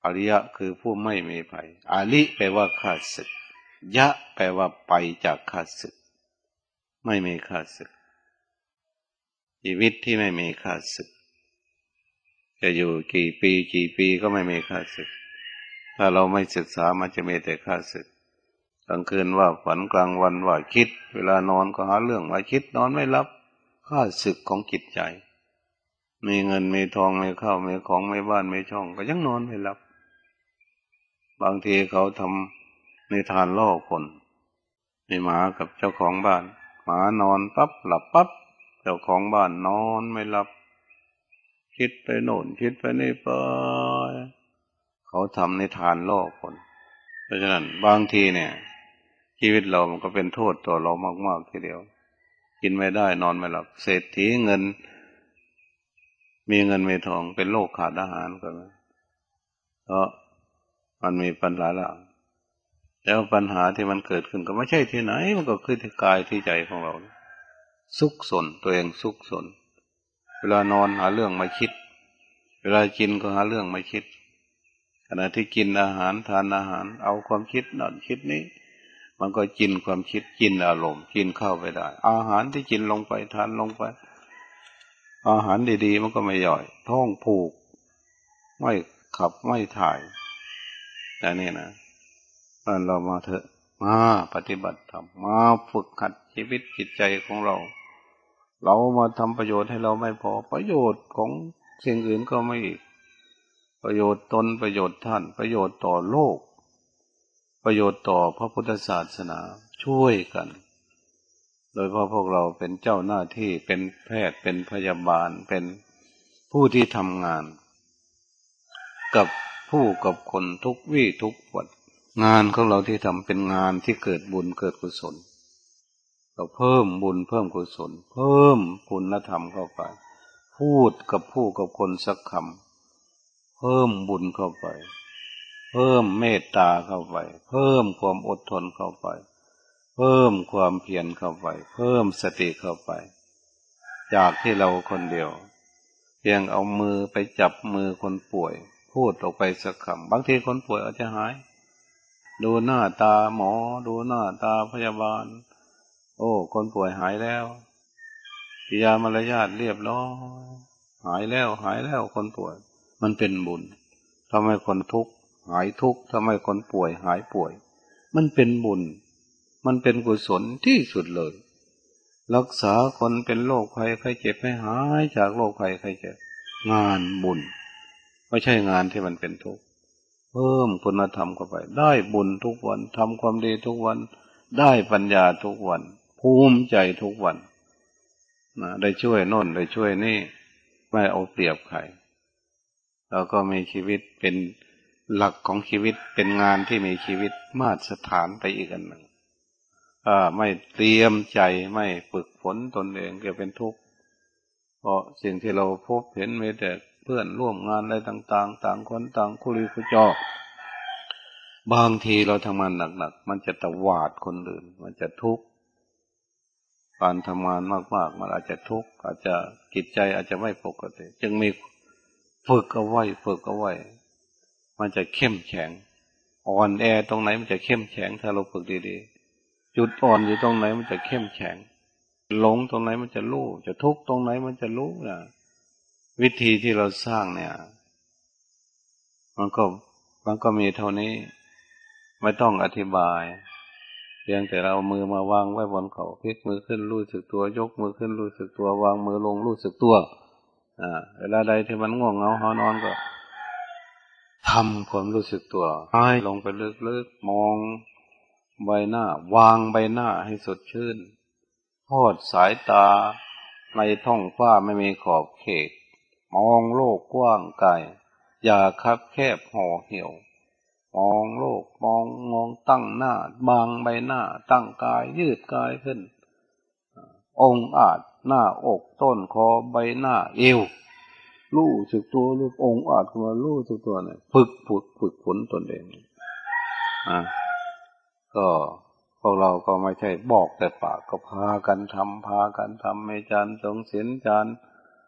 [SPEAKER 1] อริยะคือผู้ไม่มีภัยอาลิแปลว่าข้าศึกยะแปลว่าไปจากข้าศึกไม่มีข้าศึกชีวิตที่ไม่มีข้าศึกจะอยู่กี่ปีกี่ปีก็ไม่มีข้าศึกถ้าเราไม่ศึกษามันจะมีแต่ข้าศึกกลางคืนว่าฝันกลางวันว่าคิดเวลานอนก็หาเรื่องมาคิดนอนไม่หลับข้าศึกของจิตใจมีเงินมีทองมีข้าวมีของมีบ้านมีช่องก็ยังนอนไม่หลับบางทีเขาทำในทานล่อคนมีหมากับเจ้าของบ้านหมานอนปั๊บหลับปั๊บเจ้าของบ้านนอนไม่หลับคิดไปโน่นคิดไปนี่ไปเขาทำในทานล่อคนเพราะฉะนั้นบางทีเนี่ยชีวิตเรามันก็เป็นโทษต่อเรามากๆทีเดียวกินไม่ได้นอนไม่หลับเศรษฐีเงินมีเงินมีทองเป็นโรคขาดอาหารก็มีเพราะมันมีปัญหาละแล้วปัญหาที่มันเกิดขึ้นก็ไม่ใช่ที่ไหนมันก็คือที่กายที่ใจของเราซุกซนตัวเองซุกซนเวลานอนหาเรื่องมาคิดเวลากินก็หาเรื่องมาคิดขณะที่กินอาหารทานอาหารเอาความคิดนั่นคิดนี้มันก็กินความคิดกินอารมณ์กินเข้าไปได้อาหารที่กินลงไปทานลงไปอาหารดีๆมันก็ไม่ย่อยท้องผูกไม่ขับไม่ถ่ายแต่นี่นะเรามาเถอะมาปฏิบัติธรรมมาฝึกหัดชีวิตจิตใจของเราเรามาทำประโยชน์ให้เราไม่พอประโยชน์ของสิ่งอื่นก็ไม่อีกประโยชน์ตนประโยชน์ท่านประโยชน์ต่อโลกประโยชน์ต่อพระพุทธศาสนาช่วยกันโดยเพราะพวกเราเป็นเจ้าหน้าที่เป็นแพทย์เป็นพยาบาลเป็นผู้ที่ทำงานกับผู้กับคนทุกวี่ทุกวันงานของเราที่ทำเป็นงานที่เกิดบุญเกิดกุศลเราเพิ่มบุญเพิ่มกุศลเพิ่มคุณธรรมเข้าไปพูดกับผู้กับคนสักคำเพิ่มบุญเข้าไปเพิ่มเมตตาเข้าไปเพิ่มความอดทนเข้าไปเพิ่มความเพียรเข้าไปเพิ่มสติเข้าไปจากที่เราคนเดียวเพียงเอามือไปจับมือคนป่วยพูดออกไปสักคำบางทีคนป่วยอาจจะหายดูหน้าตาหมอดูหน้าตาพยาบาลโอ้คนป่วยหายแล้วกิริยามารยาทเรียบร้อยหายแล้วหายแล้วคนป่วยมันเป็นบุญทำให้คนทุกข์หายทุกข์ทำให้คนป่วยหายป่วยมันเป็นบุญมันเป็นกุศลที่สุดเลยรักษาคนเป็นโรคภัยไข้เจ็บให้หายจากโรคภัยไข้เจ็บงานบุญไม่ใช่งานที่มันเป็นทุกข์เพิ่มคุณธรรมเข้าไปได้บุญทุกวันทำความดีทุกวันได้ปัญญาทุกวันภูมิใจทุกวันนะได้ช่วยโน่นได้ช่วยนี่ไม่เอาเปรียบใครแล้วก็มีชีวิตเป็นหลักของชีวิตเป็นงานที่มีชีวิตมาตรฐานไปอีกอันหนึ่งถ้าไม่เตรียมใจไม่ฝึกฝนตนเองก็เป็นทุกข์เพราะสิ่งที่เราพบเห็นมีแต่เพื่อนร่วมงานอะไรต่างๆต่างคนต่างคุริคุจอบางทีเราทำงานหนักๆมันจะตวาดคนอื่นมันจะทุกข์การทำงานมากๆมันอาจจะทุกข์อาจจะจิตใจอาจจะไม่ปกติจึงมีฝึกเอาไว้ฝึกเอาไว้มันจะเข้มแข็งอ่อนแอตรงไหนมันจะเข้มแข็งถ้าเราฝึกดีๆจุดอ่อนอยู่ตรงไหนมันจะเข้มแข็งหลงตรงไหนมันจะรู้จะทุกข์ตรงไหนมันจะรู้นะวิธีที่เราสร้างเนี่ยมันก็มันก็มีเท่านี้ไม่ต้องอธิบายเพียงแต่เราเอามือมาวางไว้บนเขาพลิกมือขึ้นรู้สึกตัวยกมือขึ้นรู้สึกตัววางมือลงรู้สึกตัวอ่าเวลาใดที่มันง่วงเหงาหอนอนก็ทำความรู้สึกตัวให้ลงไปลึกๆมองใบหน้าวางใบหน้าให้สดชื่นทอดสายตาในท้องฟ้าไม่มีขอบเขตมองโลกกว้างไกลอย่าคับแคบห่อเหี่ยวมองโลกมองมองตั้งหน้าบางใบหน้าตั้งกายยืดกายขึ้นองค์อาจหน้าอกต้นคอใบหน้าเอวรู้สึกตัวรู้องค์อาจขึ้นมารู้สึกตัวเนี่ยฝึกฝึกฝึกฝนตนเองอ่ะก็พวกเราก็ไม่ใช่บอกแต่ปากก็พากันทำพากันทำให้จานทรงศีลจานภ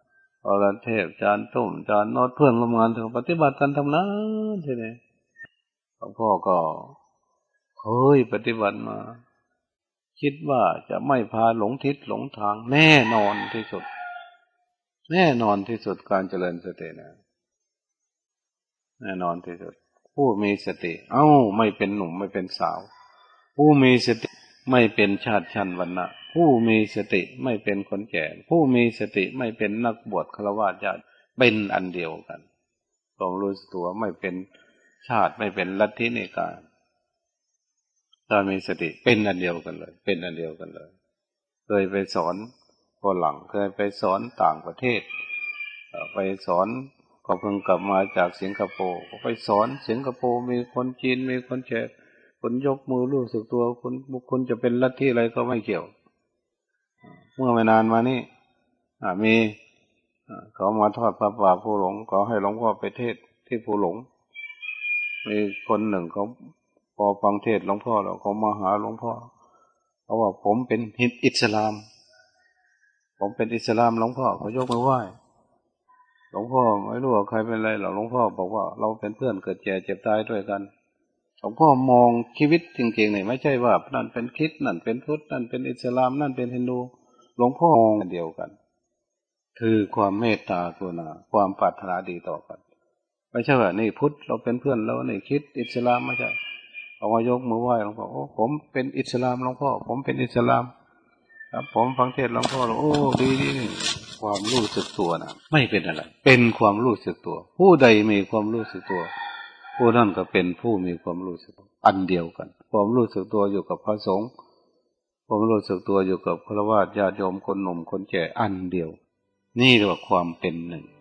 [SPEAKER 1] อรเทพจานตุ่มจานโนดเพื่อนร่วมงานถึงปฏิบัติกันทำนั้นใช่ไหมหลวงพ่อก็เคยปฏิบัติมาคิดว่าจะไม่พาหลงทิศหลงทางแน่นอนที่สุดแน่นอนที่สุดการเจริญสตินะแน่นอนที่สุดผู้มีสติเอ้าไม่เป็นหนุ่มไม่เป็นสาวผู้มีสติไม่เป็นชาติชั้นวรรณะผู้มีสติไม่เป็นคนแก่ผู้มีสติไม่เป็นนักบวชฆราวาสญาติเป็นอันเดียวกันความรู้สึกตัวไม่เป็นชาติไม่เป็นลัทธินิกายถ้ามีสติเป็นอันเดียวกันเลยเป็นอันเดียวกันเลยเคยไปสอนฝรั่งเคยไปสอนต่างประเทศไปสอนก็เพิ่งกลับมาจากสิงคโปร์ไปสอนสิงคโปร์มีคนจีนมีคนแขกคนยกมือรู้สึกตัวคุณบุคคลจะเป็นลัทธิอะไรก็ไม่เกี่ยวเมื่อไม่นานมานี้มีเขามาทอดพระป่าภูหลงเขาให้หลวงพ่อไปเทศที่ภูหลงมีคนหนึ่งเขาพอฟังเทศหลวงพ่อแล้วเขามาหาหลวงพ่อเขาว่าผมเป็นอิสลามผมเป็นอิสลามหลวงพ่อเขายกมือไหว้หลวงพ่อไม่รู้ว่าใครเป็นอะไรหรอกหลวงพ่อบอกว่าเราเป็นเพื่อนเกิดแก่เจ็บตายด้วยกันหลวงพ่อมองชีวิตจริงๆเนี่ยไม่ใช่ว่านั่นเป็นคริสต์นั่นเป็นพุทธนั่นเป็นอิสลามนั่นเป็นฮินดูหลวงพ่อมองเดียวกันคือความเมตตากรุณาความปรารถนาดีต่อกันไม่ใช่ว่านี่พุทธเราเป็นเพื่อนเรานี่คริสต์อิสลามไม่ใช่เอามายกมือไหว้หลวงพ่อโอ้ผมเป็นอิสลามหลวงพ่อผมเป็นอิสลามครับผมฟังเทศน์หลวงพ่อโอ้ดีดีนี่ความรู้สึกตัวนะไม่เป็นอะไรเป็นความรู้สึกตัวผู้ใดมีความรู้สึกตัวผู้นั้นก็เป็นผู้มีความรู้สึกอันเดียวกันความรู้สึกตัวอยู่กับพระสงฆ์ความรู้สึกตัวอยู่กับฆราวาสญาติโยมคนหนุ่มคนแก่อันเดียวนี่เรียกว่าความเป็นหนึ่ง